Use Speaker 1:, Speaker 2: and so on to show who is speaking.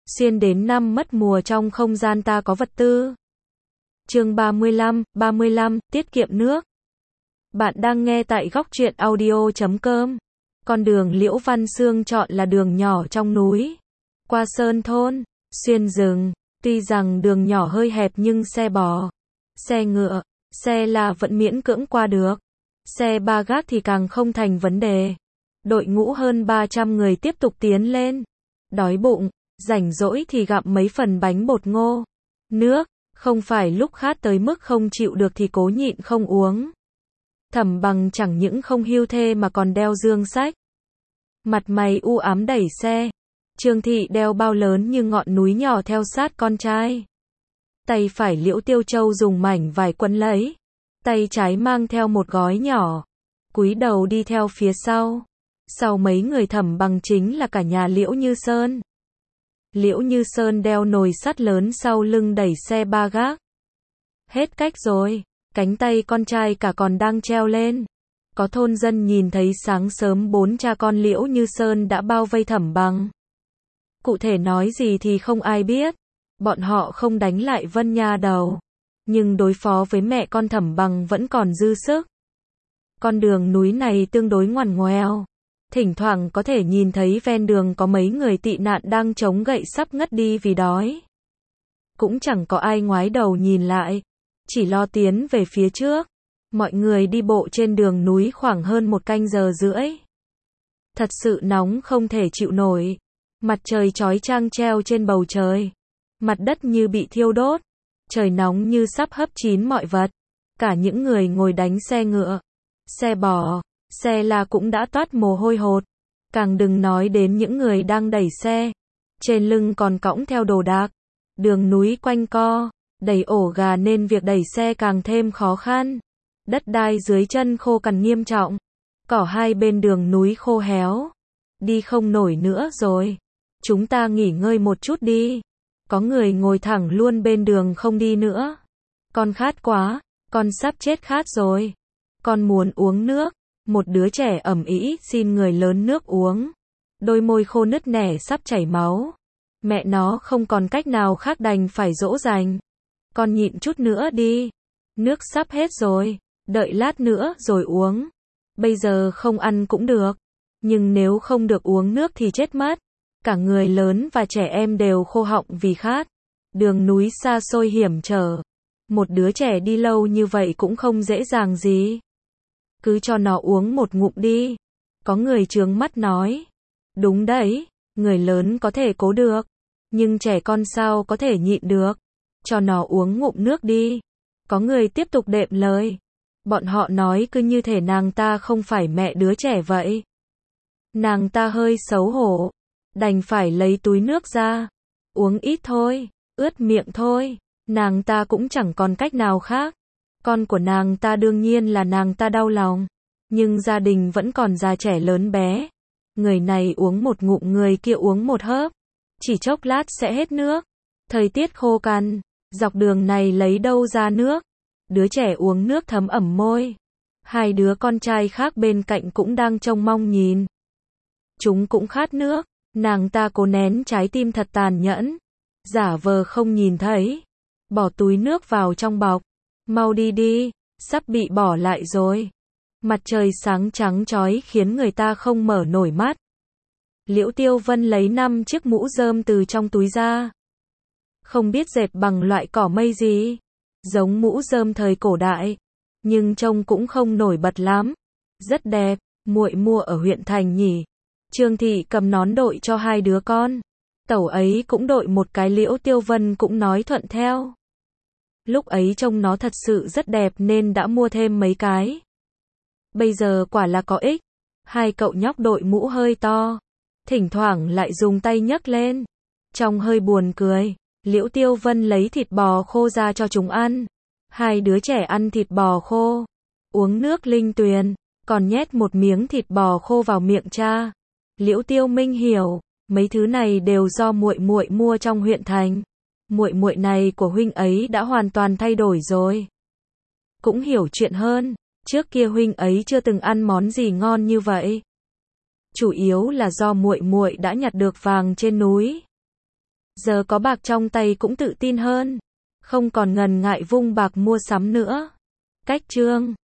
Speaker 1: Xuyên đến năm mất mùa trong không gian ta có vật tư. Chương 35, tiết kiệm nước. Bạn đang nghe tại góc truyện audio.com. Con đường Liễu Văn Xương chọn là đường nhỏ trong núi, qua sơn thôn, xuyên rừng. Tuy rằng đường nhỏ hơi hẹp nhưng xe bò, xe ngựa, xe la vẫn miễn cưỡng qua được. Xe ba gác thì càng không thành vấn đề. Đội ngũ hơn 300 người tiếp tục tiến lên. Đói bụng, rảnh rỗi thì gặm mấy phần bánh bột ngô. Nước, không phải lúc khát tới mức không chịu được thì cố nhịn không uống. Thẩm Bằng chẳng những không hiu thê mà còn đeo dương sách. Mặt mày u ám đẩy xe. Trương Thị đeo bao lớn như ngọn núi nhỏ theo sát con trai. Tay phải Liễu Tiêu Châu dùng mảnh vải quấn lấy. Tay trái mang theo một gói nhỏ. Cúi đầu đi theo phía sau. Sau mấy người Thẩm Bằng chính là cả nhà Liễu Như Sơn. Liễu Như Sơn đeo nồi sắt lớn sau lưng đẩy xe ba gác. Hết cách rồi, cánh tay con trai cả còn đang treo lên. Có thôn dân nhìn thấy sáng sớm 4 cha con Liễu Như Sơn đã bao vây Thẩm Bằng. Cụ thể nói gì thì không ai biết. Bọn họ không đánh lại Vân Nha Đầu, nhưng đối phó với mẹ con Thẩm Bằng vẫn còn dư sức. Con đường núi này tương đối ngoằn ngoèo. Thỉnh thoảng có thể nhìn thấy ven đường có mấy người tị nạn đang chống gậy sắp ngất đi vì đói. Cũng chẳng có ai ngoái đầu nhìn lại, chỉ lo tiến về phía trước. Mọi người đi bộ trên đường núi khoảng hơn 1 canh giờ rưỡi. Thật sự nóng không thể chịu nổi. Mặt trời chói chang treo trên bầu trời. Mặt đất như bị thiêu đốt. Trời nóng như sắp hấp chín mọi vật. Cả những người ngồi đánh xe ngựa, xe bò, xe la cũng đã toát mồ hôi hột. Càng đừng nói đến những người đang đẩy xe. Trên lưng còn cõng theo đồ đạc. Đường núi quanh co, đầy ổ gà nên việc đẩy xe càng thêm khó khăn. Đất đai dưới chân khô cằn nghiêm trọng. Cỏ hai bên đường núi khô héo. Đi không nổi nữa rồi. Chúng ta nghỉ ngơi một chút đi. Có người ngồi thẳng luôn bên đường không đi nữa. Con khát quá, con sắp chết khát rồi. Con muốn uống nước. Một đứa trẻ ầm ĩ xin người lớn nước uống. Đôi môi khô nứt nẻ sắp chảy máu. Mẹ nó không còn cách nào khác đành phải dỗ dành. Con nhịn chút nữa đi. Nước sắp hết rồi. Đợi lát nữa rồi uống. Bây giờ không ăn cũng được. Nhưng nếu không được uống nước thì chết mất. Cả người lớn và trẻ em đều khô họng vì khát. Đường núi xa xôi hiểm trở. Một đứa trẻ đi lâu như vậy cũng không dễ dàng gì. Cứ cho nó uống một ngụm đi. Có người trướng mắt nói. Đúng đấy, người lớn có thể cố được. Nhưng trẻ con sao có thể nhịn được. Cho nó uống ngụm nước đi. Có người tiếp tục đệm lời. Bọn họ nói cứ như thể nàng ta không phải mẹ đứa trẻ vậy. Nàng ta hơi xấu hổ. Đành phải lấy túi nước ra. Uống ít thôi, ướt miệng thôi. Nàng ta cũng chẳng còn cách nào khác. Con của nàng ta đương nhiên là nàng ta đau lòng. Nhưng gia đình vẫn còn già trẻ lớn bé. Người này uống một ngụm người kia uống một hớp. Chỉ chốc lát sẽ hết nước. Thời tiết khô cằn. Dọc đường này lấy đâu ra nước. Đứa trẻ uống nước thấm ẩm môi. Hai đứa con trai khác bên cạnh cũng đang trông mong nhìn. Chúng cũng khát nước. Nàng ta cố nén trái tim thật tàn nhẫn. Giả vờ không nhìn thấy. Bỏ túi nước vào trong bọc. Mau đi đi, sắp bị bỏ lại rồi. Mặt trời sáng trắng chói khiến người ta không mở nổi mắt. Liễu Tiêu Vân lấy 5 chiếc mũ rơm từ trong túi ra. Không biết dệt bằng loại cỏ mây gì. Giống mũ rơm thời cổ đại. Nhưng trông cũng không nổi bật lắm. Rất đẹp, muội mua ở huyện thành nhỉ. Trương Thị cầm nón đội cho hai đứa con. Tẩu ấy cũng đội một cái. Liễu Tiêu Vân cũng nói thuận theo. Lúc ấy trông nó thật sự rất đẹp nên đã mua thêm mấy cái. Bây giờ quả là có ích. Hai cậu nhóc đội mũ hơi to. Thỉnh thoảng lại dùng tay nhấc lên. Trông hơi buồn cười. Liễu Tiêu Vân lấy thịt bò khô ra cho chúng ăn. Hai đứa trẻ ăn thịt bò khô. Uống nước linh tuyền. Còn nhét một miếng thịt bò khô vào miệng cha. Liễu Tiêu Minh hiểu. Mấy thứ này đều do muội muội mua trong huyện thành. Muội muội này của huynh ấy đã hoàn toàn thay đổi rồi. Cũng hiểu chuyện hơn. Trước kia huynh ấy chưa từng ăn món gì ngon như vậy. Chủ yếu là do muội muội đã nhặt được vàng trên núi. Giờ có bạc trong tay cũng tự tin hơn. Không còn ngần ngại vung bạc mua sắm nữa. Cách chương